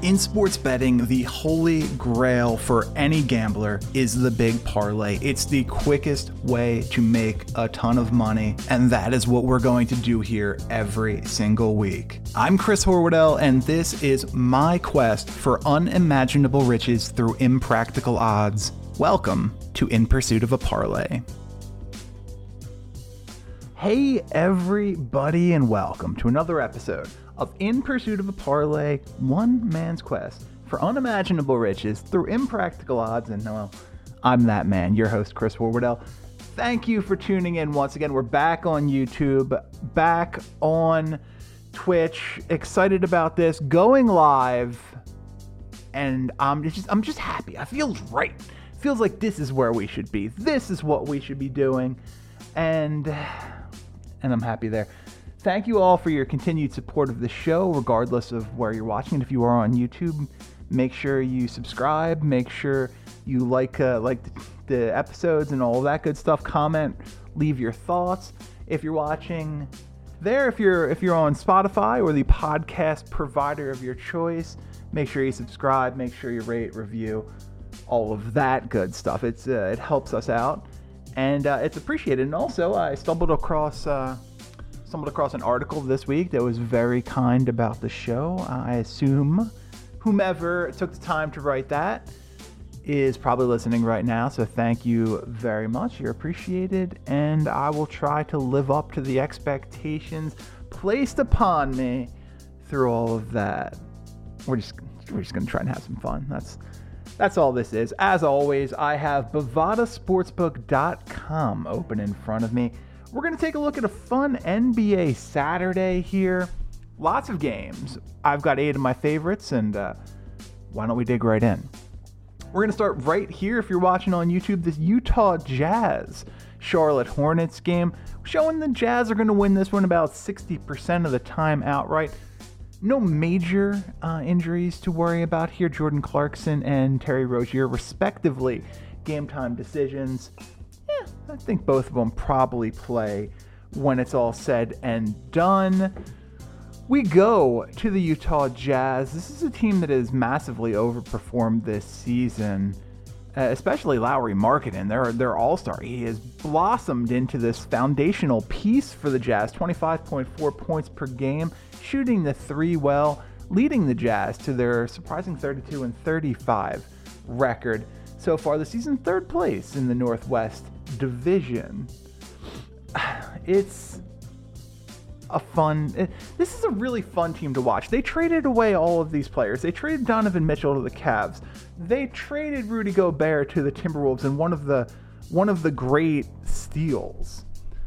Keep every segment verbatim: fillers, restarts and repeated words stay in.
In sports betting, the holy grail for any gambler is the big parlay. It's the quickest way to make a ton of money, and that is what we're going to do here every single week. I'm Chris Horwoodell, and this is my quest for unimaginable riches through impractical odds. Welcome to In Pursuit of a Parlay. Hey everybody, and welcome to another episode of In Pursuit of a Parlay, one man's quest for unimaginable riches through impractical odds. And well, I'm that man, your host, Chris Horwoodell. Thank you for tuning in once again. We're back on YouTube, back on Twitch, excited about this, going live, and I'm just, I'm just happy. I feel right. Feels like this is where we should be. This is what we should be doing, and, and I'm happy there. Thank you all for your continued support of the show, regardless of where you're watching it. If you are on YouTube, make sure you subscribe. Make sure you like uh, like the episodes and all of that good stuff. Comment, leave your thoughts. If you're watching there, if you're if you're on Spotify or the podcast provider of your choice, make sure you subscribe. Make sure you rate, review, all of that good stuff. It's uh, it helps us out, and uh, it's appreciated. And also, I stumbled across. Uh, stumbled across an article this week that was very kind about the show. I assume whomever took the time to write that is probably listening right now, so thank you very much. You're appreciated, and I will try to live up to the expectations placed upon me through all of that. We're just we're just gonna try and have some fun. That's that's all this is. As always, I have Bovada Sportsbook dot com open in front of me. We're going to take a look at a fun N B A Saturday here. Lots of games. I've got eight of my favorites, and uh, why don't we dig right in? We're going to start right here. If you're watching on YouTube, this Utah Jazz Charlotte Hornets game, showing the Jazz are going to win this one about sixty percent of the time outright. No major uh, injuries to worry about here. Jordan Clarkson and Terry Rozier, respectively, game time decisions. I think both of them probably play when it's all said and done. We go to the Utah Jazz. This is a team that has massively overperformed this season, uh, especially Lauri Markkanen. They're, they're all-star. He has blossomed into this foundational piece for the Jazz, twenty-five point four points per game, shooting the three well, leading the Jazz to their surprising thirty-two and thirty-five record so far this season, third place in the Northwest Division. It's a fun it, this is a really fun team to watch. They traded away all of these players. They traded Donovan Mitchell to the Cavs. They traded Rudy Gobert to the Timberwolves, and one of the one of the great steals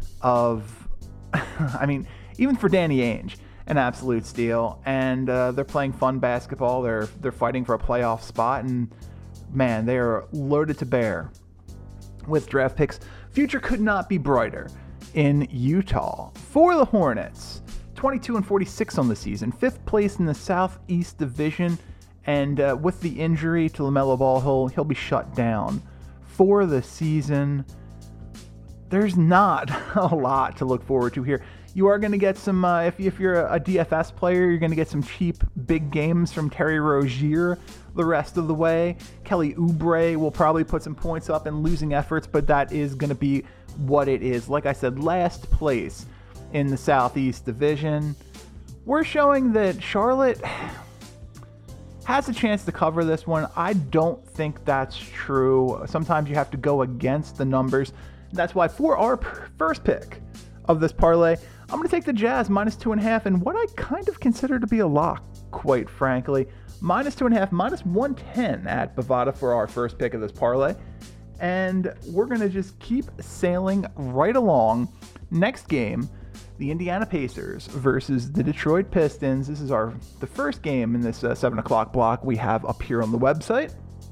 of I mean, even for Danny Ainge, an absolute steal. And uh, they're playing fun basketball. They're they're fighting for a playoff spot, and man, they are loaded to bear with draft picks. Future could not be brighter in Utah. For the Hornets, twenty-two and forty-six on the season, fifth place in the Southeast Division, and uh, with the injury to LaMelo Ball, he'll, he'll be shut down for the season. There's not a lot to look forward to here. You are going to get some, uh, if, if you're a D F S player, you're going to get some cheap big games from Terry Rozier the rest of the way. Kelly Oubre will probably put some points up in losing efforts, but that is going to be what it is. Like I said, last place in the Southeast Division. We're showing that Charlotte has a chance to cover this one. I don't think that's true. Sometimes you have to go against the numbers. That's why for our first pick of this parlay, I'm going to take the Jazz minus two and a half, and what I kind of consider to be a lock, quite frankly. Minus two and a half, minus one ten at Bovada for our first pick of this parlay. And we're going to just keep sailing right along. Next game, the Indiana Pacers versus the Detroit Pistons. This is our the first game in this uh, seven o'clock block we have up here on the website.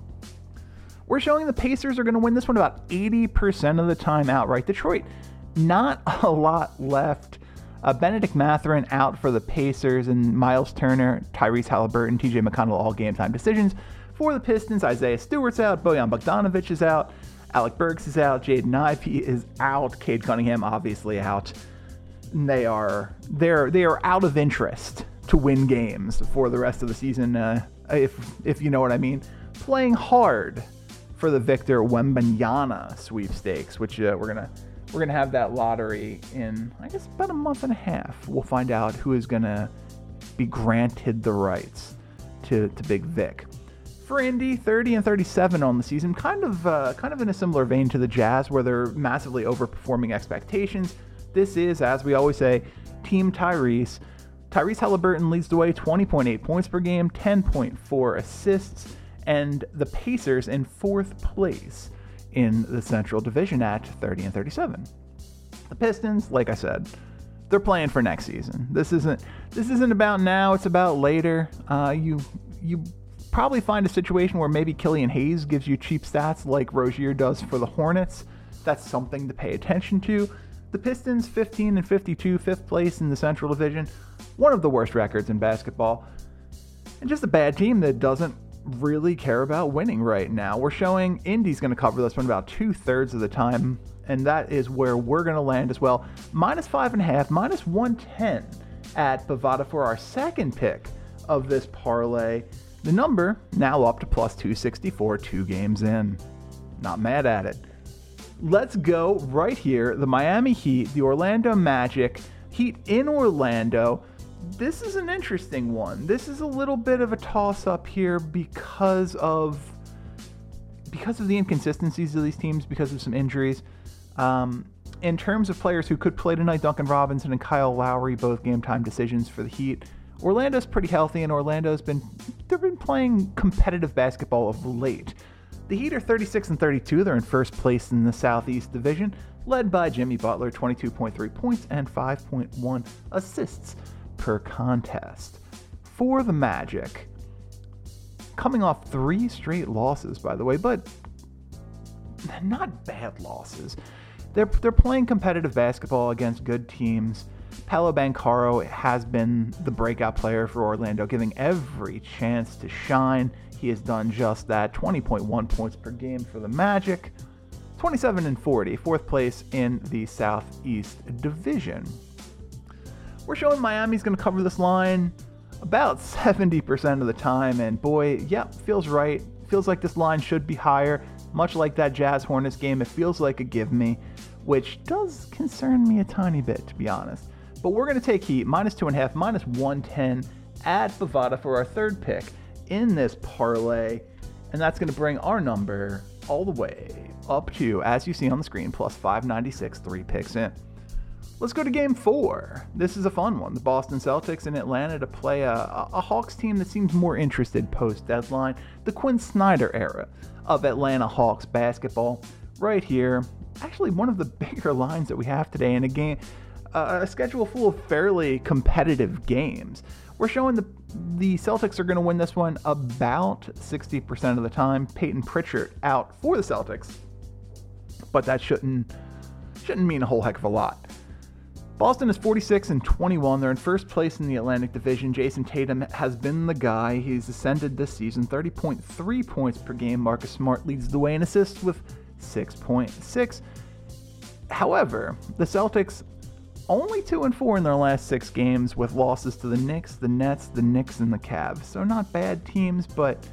We're showing the Pacers are going to win this one about eighty percent of the time outright. Detroit, not a lot left. Uh, Benedict Mathurin out for the Pacers, and Miles Turner, Tyrese Halliburton, T J McConnell all game time decisions. For the Pistons, Isaiah Stewart's out, Bojan Bogdanovic is out, Alec Burks is out, Jaden Ivey is out, Cade Cunningham obviously out. They are they're they are out of interest to win games for the rest of the season. Uh, if if you know what I mean, playing hard for the Victor Wembanyama sweepstakes, which uh, we're gonna we're gonna have that lottery in, I guess, about a month and a half. We'll find out who is gonna be granted the rights to to Big Vic. For Indy, thirty and thirty-seven on the season, kind of uh, kind of in a similar vein to the Jazz, where they're massively overperforming expectations. This is, as we always say, Team Tyrese. Tyrese Halliburton leads the way, twenty point eight points per game, ten point four assists, and the Pacers in fourth place in the Central Division at thirty and thirty-seven. The Pistons, like I said, they're playing for next season. This isn't this isn't about now, it's about later. Uh, you you probably find a situation where maybe Killian Hayes gives you cheap stats like Rozier does for the Hornets. That's something to pay attention to. The Pistons, fifteen and fifty-two, fifth place in the Central Division. One of the worst records in basketball. And just a bad team that doesn't really care about winning right now. We're showing Indy's going to cover this one about two-thirds of the time, and that is where we're going to land as well. Minus five and a half, minus one ten at Bovada for our second pick of this parlay. The number now up to plus two sixty-four, two games in. Not mad at it. Let's go right here. The Miami Heat, the Orlando Magic. Heat in Orlando. This is an interesting one. This is a little bit of a toss-up here because of because of the inconsistencies of these teams, because of some injuries. Um, in terms of players who could play tonight, Duncan Robinson and Kyle Lowry, both game-time decisions for the Heat. Orlando's pretty healthy, and Orlando's been they've been playing competitive basketball of late. The Heat are thirty-six and thirty-two. They're in first place in the Southeast Division, led by Jimmy Butler, twenty-two point three points and five point one assists per contest. For the Magic, coming off three straight losses, by the way, but not bad losses. They're they're playing competitive basketball against good teams. Paolo Banchero has been the breakout player for Orlando, giving every chance to shine. He has done just that. twenty point one points per game for the Magic. twenty-seven and forty, fourth place in the Southeast Division. We're showing Miami's going to cover this line about seventy percent of the time, and boy, yep, feels right. Feels like this line should be higher. Much like that Jazz Hornets game, it feels like a give me, which does concern me a tiny bit, to be honest. But we're going to take Heat, minus two and a half, minus one ten at Bovada for our third pick in this parlay. And that's going to bring our number all the way up to, as you see on the screen, plus five ninety-six, three picks in. Let's go to game four. This is a fun one. The Boston Celtics in Atlanta to play a, a Hawks team that seems more interested post-deadline. The Quinn Snyder era of Atlanta Hawks basketball. Right here, actually one of the bigger lines that we have today in a game, uh, a schedule full of fairly competitive games. We're showing the the Celtics are going to win this one about sixty percent of the time. Peyton Pritchard out for the Celtics, but that shouldn't shouldn't mean a whole heck of a lot. Boston is forty-six and twenty-one. They're in first place in the Atlantic Division. Jason Tatum has been the guy. He's ascended this season. thirty point three points per game. Marcus Smart leads the way in assists with six point six. However, the Celtics only two and four in their last six games, with losses to the Knicks, the Nets, the Knicks, and the Cavs. So not bad teams, but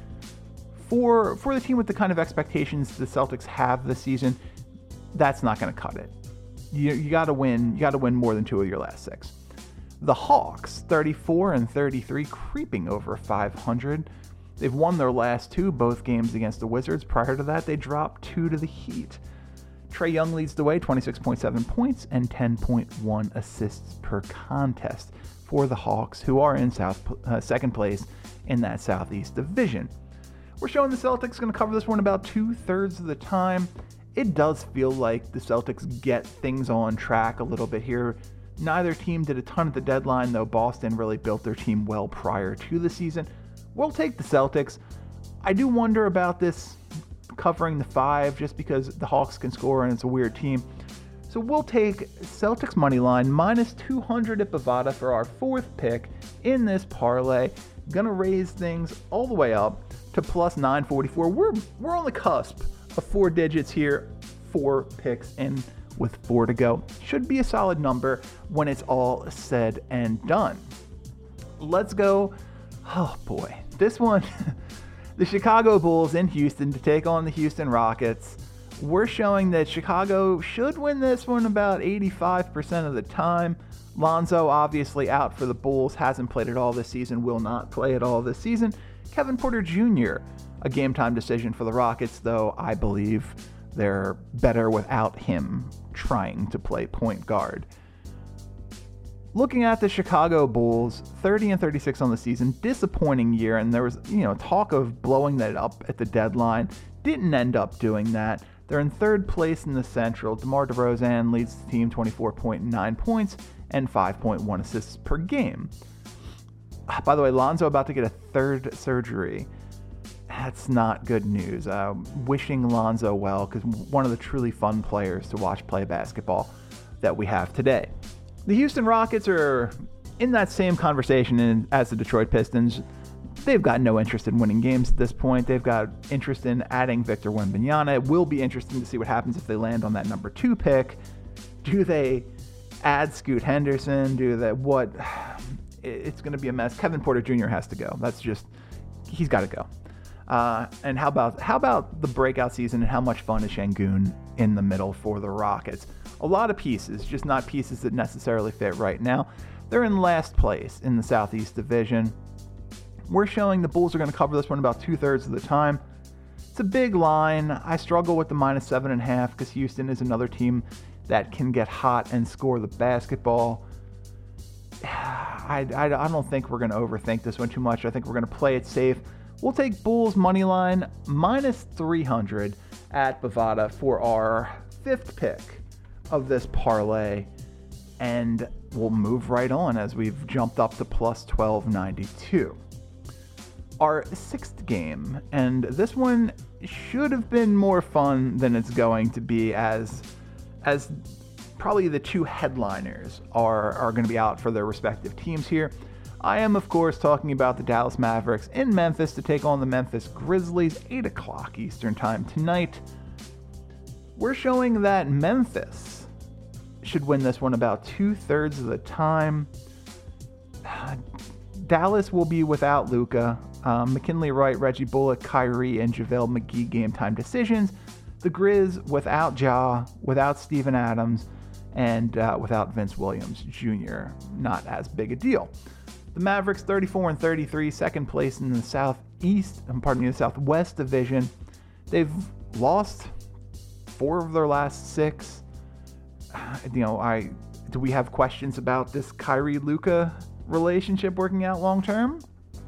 for for the team with the kind of expectations the Celtics have this season, that's not going to cut it. You you got to win. You got to win more than two of your last six. The Hawks, thirty-four and thirty-three, creeping over five hundred. They've won their last two, both games against the Wizards. Prior to that, they dropped two to the Heat. Trae Young leads the way, twenty-six point seven points and ten point one assists per contest for the Hawks, who are in south uh, second place in that Southeast Division. We're showing the Celtics going to cover this one about two-thirds of the time. It does feel like the Celtics get things on track a little bit here. Neither team did a ton at the deadline, though Boston really built their team well prior to the season. We'll take the Celtics. I do wonder about this covering the five, just because the Hawks can score and it's a weird team. So we'll take Celtics money line minus two hundred at Bovada for our fourth pick in this parlay. Gonna raise things all the way up to plus nine forty-four. We're we're on the cusp of four digits here, four picks in with four to go. Should be a solid number when it's all said and done. Let's go. Oh boy, this one, the Chicago Bulls in Houston to take on the Houston Rockets. We're showing that Chicago should win this one about eighty-five percent of the time. Lonzo obviously out for the Bulls, hasn't played at all this season, will not play at all this season. Kevin Porter Junior, a game time decision for the Rockets, though I believe they're better without him trying to play point guard. Looking at the Chicago Bulls, thirty and thirty-six on the season, disappointing year, and there was, you know, talk of blowing that up at the deadline. Didn't end up doing that. They're in third place in the Central. DeMar DeRozan leads the team twenty-four point nine points and five point one assists per game. By the way, Lonzo about to get a third surgery. That's not good news. Uh, wishing Lonzo well, because one of the truly fun players to watch play basketball that we have today. The Houston Rockets are in that same conversation as the Detroit Pistons. They've got no interest in winning games at this point. They've got interest in adding Victor Wembanyama. It will be interesting to see what happens if they land on that number two pick. Do they add Scoot Henderson? Do they what? It's going to be a mess. Kevin Porter Junior has to go. That's just, he's got to go. Uh, and how about how about the breakout season and how much fun is Şengün in the middle for the Rockets? A lot of pieces, just not pieces that necessarily fit right now. They're in last place in the Southeast Division. We're showing the Bulls are going to cover this one about two-thirds of the time. It's a big line. I struggle with the minus seven and a half because Houston is another team that can get hot and score the basketball. I, I, I don't think we're going to overthink this one too much. I think we're going to play it safe. We'll take Bulls money line minus three hundred at Bovada for our fifth pick of this parlay, and we'll move right on as we've jumped up to plus twelve ninety-two. Our sixth game, and this one should have been more fun than it's going to be, as as probably the two headliners are, are going to be out for their respective teams here. I am, of course, talking about the Dallas Mavericks in Memphis to take on the Memphis Grizzlies, eight o'clock Eastern Time tonight. We're showing that Memphis should win this one about two-thirds of the time. Dallas will be without Luka. Um, McKinley Wright, Reggie Bullock, Kyrie, and JaVale McGee game time decisions. The Grizz without Ja, without Steven Adams, and uh, without Vince Williams Junior Not as big a deal. The Mavericks thirty-four and thirty-three, second place in the Southeast, pardon me, the Southwest Division. They've lost four of their last six. You know, I do we have questions about this Kyrie-Luka relationship working out long term?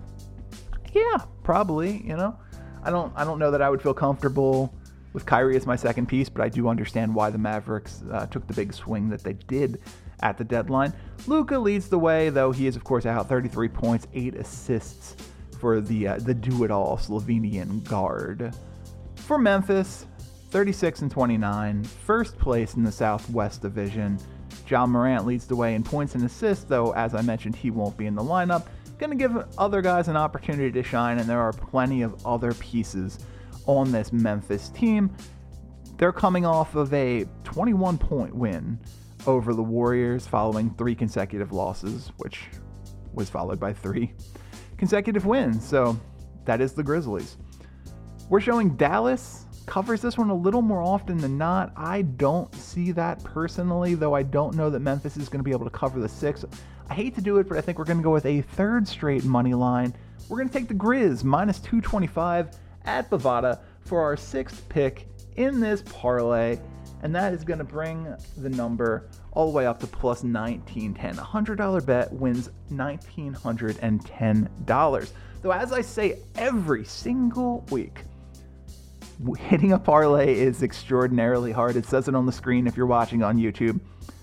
Yeah, probably. You know, I don't I don't know that I would feel comfortable with Kyrie as my second piece, but I do understand why the Mavericks uh, took the big swing that they did at the deadline. Luka leads the way, though he is, of course, out thirty-three points, eight assists for the uh, the do-it-all Slovenian guard. For Memphis, thirty-six and twenty-nine, first place in the Southwest Division. Ja Morant leads the way in points and assists, though, as I mentioned, he won't be in the lineup. Going to give other guys an opportunity to shine, and there are plenty of other pieces on this Memphis team. They're coming off of a twenty-one point win over the Warriors following three consecutive losses, which was followed by three consecutive wins. So that is the Grizzlies. We're showing Dallas covers this one a little more often than not. I don't see that personally, though I don't know that Memphis is going to be able to cover the six. I hate to do it, but I think we're going to go with a third straight money line. We're going to take the Grizz minus two twenty-five at Bovada for our sixth pick in this parlay, and that is going to bring the number all the way up to plus nineteen ten. A one hundred dollars bet wins one thousand nine hundred ten dollars. Though, as I say every single week, hitting a parlay is extraordinarily hard. It says it on the screen if you're watching on YouTube.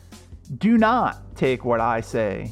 Do not take what I say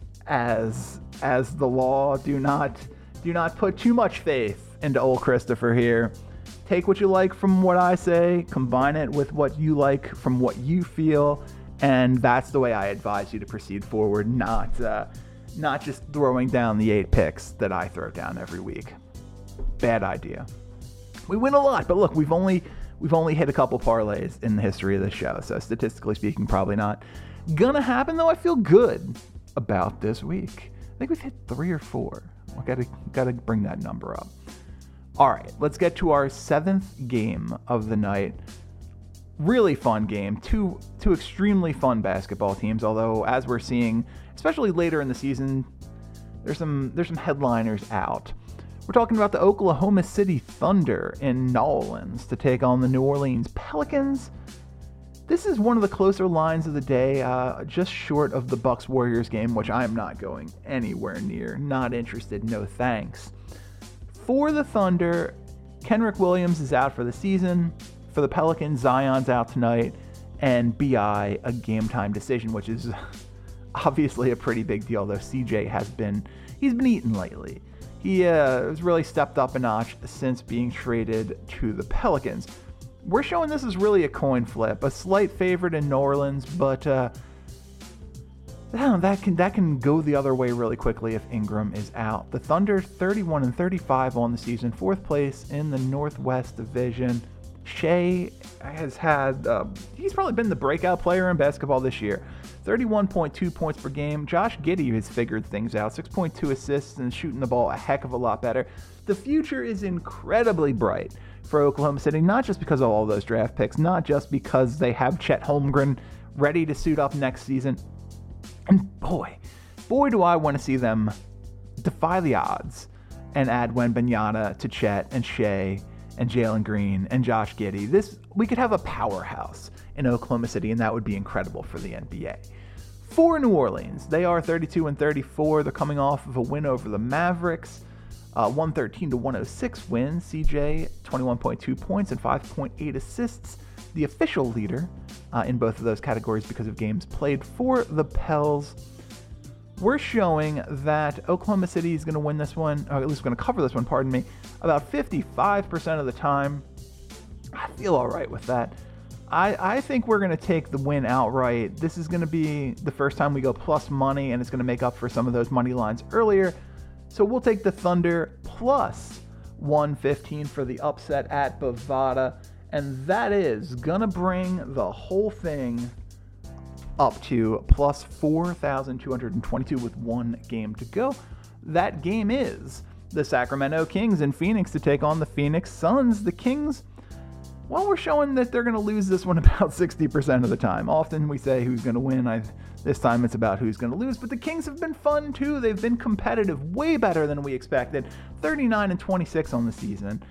as as the law. Do not do not put too much faith into old Christopher here. Take what you like from what I say, combine it with what you like from what you feel, and that's the way I advise you to proceed forward, not uh, not just throwing down the eight picks that I throw down every week. Bad idea. We win a lot, but look, we've only we've only hit a couple parlays in the history of this show, so statistically speaking, probably not gonna happen, though I feel good about this week. I think we've hit three or four. I gotta, gotta bring that number up. All right, let's get to our seventh game of the night. Really fun game. Two, two extremely fun basketball teams, although as we're seeing, especially later in the season, there's some, there's some headliners out. We're talking about the Oklahoma City Thunder in New Orleans to take on the New Orleans Pelicans. This is one of the closer lines of the day, uh, just short of the Bucks-Warriors game, which I am not going anywhere near. Not interested, no thanks. For the Thunder, Kenrich Williams is out for the season. For the Pelicans, Zion's out tonight, and B I a game-time decision, which is obviously a pretty big deal, though C J has been, he's been eating lately. He uh, has really stepped up a notch since being traded to the Pelicans. We're showing this as really a coin flip, a slight favorite in New Orleans, but uh, that can that can go the other way really quickly if Ingram is out. The Thunder thirty-one and thirty-five on the season, fourth place in the Northwest Division. Shai has had, uh, he's probably been the breakout player in basketball this year. thirty-one point two points per game. Josh Giddey has figured things out. six point two assists and shooting the ball a heck of a lot better. The future is incredibly bright for Oklahoma City, not just because of all those draft picks, not just because they have Chet Holmgren ready to suit up next season. And boy, boy do I want to see them defy the odds and add Wembanyama to Chet and Shai and Jalen Green and Josh Giddey. This, we could have a powerhouse in Oklahoma City, and that would be incredible for the N B A. For New Orleans, they are thirty-two and thirty-four. They're coming off of a win over the Mavericks, uh, one thirteen to one oh six win. C J, twenty-one point two points and five point eight assists, the official leader uh, in both of those categories because of games played for the Pels. We're showing that Oklahoma City is going to win this one, or at least going to cover this one, pardon me, about fifty-five percent of the time. I feel all right with that. I, I think we're going to take the win outright. This is going to be the first time we go plus money, and it's going to make up for some of those money lines earlier. So we'll take the Thunder plus one fifteen for the upset at Bovada, and that is going to bring the whole thing up to plus four thousand two hundred twenty-two with one game to go. That game is the Sacramento Kings in Phoenix to take on the Phoenix Suns. The Kings, well, we're showing that they're going to lose this one about sixty percent of the time. Often we say who's going to win. I, this time it's about who's going to lose. But the Kings have been fun too. They've been competitive, way better than we expected. thirty-nine and twenty-six on the season.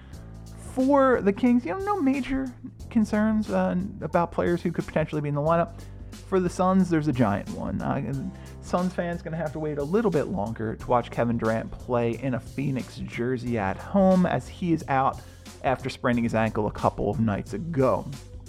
For the Kings, you know, no major concerns uh, about players who could potentially be in the lineup. For the Suns, there's a giant one. Uh, Suns fans going to have to wait a little bit longer to watch Kevin Durant play in a Phoenix jersey at home, as he is out after spraining his ankle a couple of nights ago.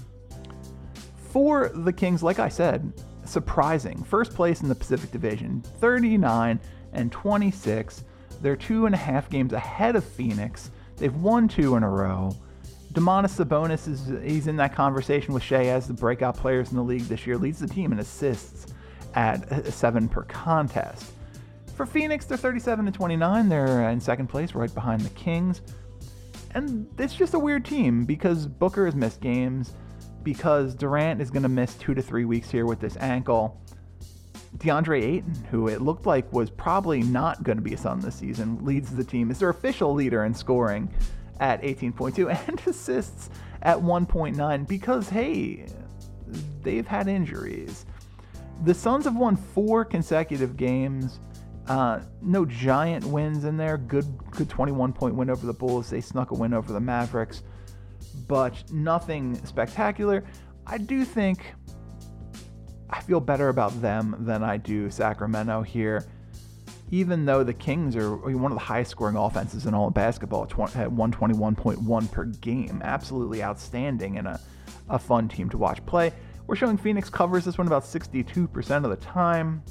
For the Kings, like I said, surprising. First place in the Pacific Division, thirty-nine and twenty-six. They're two and a half games ahead of Phoenix. They've won two in a row. Domantas Sabonis is he's in that conversation with Shai as the breakout players in the league this year. Leads the team in assists at seven per contest. For Phoenix, they're thirty-seven and twenty-nine. They're in second place, right behind the Kings. And it's just a weird team because Booker has missed games, because Durant is going to miss two to three weeks here with this ankle. DeAndre Ayton, who it looked like was probably not going to be a Sun this season, leads the team. Is their official leader in scoring at eighteen point two and assists at one point nine because, hey, they've had injuries. The Suns have won four consecutive games. Uh, no giant wins in there. Good, good twenty-one point win over the Bulls. They snuck a win over the Mavericks, but nothing spectacular. I do think I feel better about them than I do Sacramento here, even though the Kings are one of the highest scoring offenses in all of basketball at one twenty-one point one per game. Absolutely outstanding and a, a fun team to watch play. We're showing Phoenix covers this one about sixty-two percent of the time.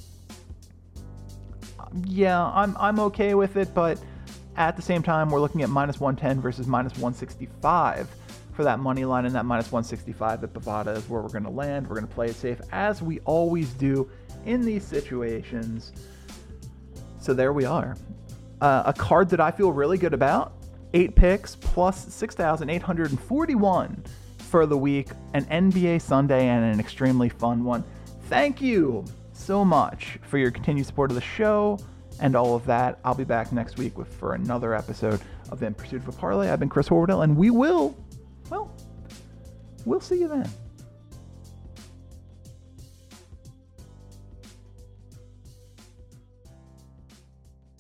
Yeah, I'm I'm okay with it, but at the same time, we're looking at minus one ten versus minus one sixty-five for that money line, and that minus one sixty-five at Bovada is where we're going to land. We're going to play it safe, as we always do in these situations. So there we are. Uh, a card that I feel really good about. Eight picks plus six thousand eight hundred forty-one for the week. An N B A Sunday and an extremely fun one. Thank you so much for your continued support of the show and all of that. I'll be back next week with for another episode of In Pursuit of a Parlay. I've been Chris Horwedel, and we will, well, we'll see you then.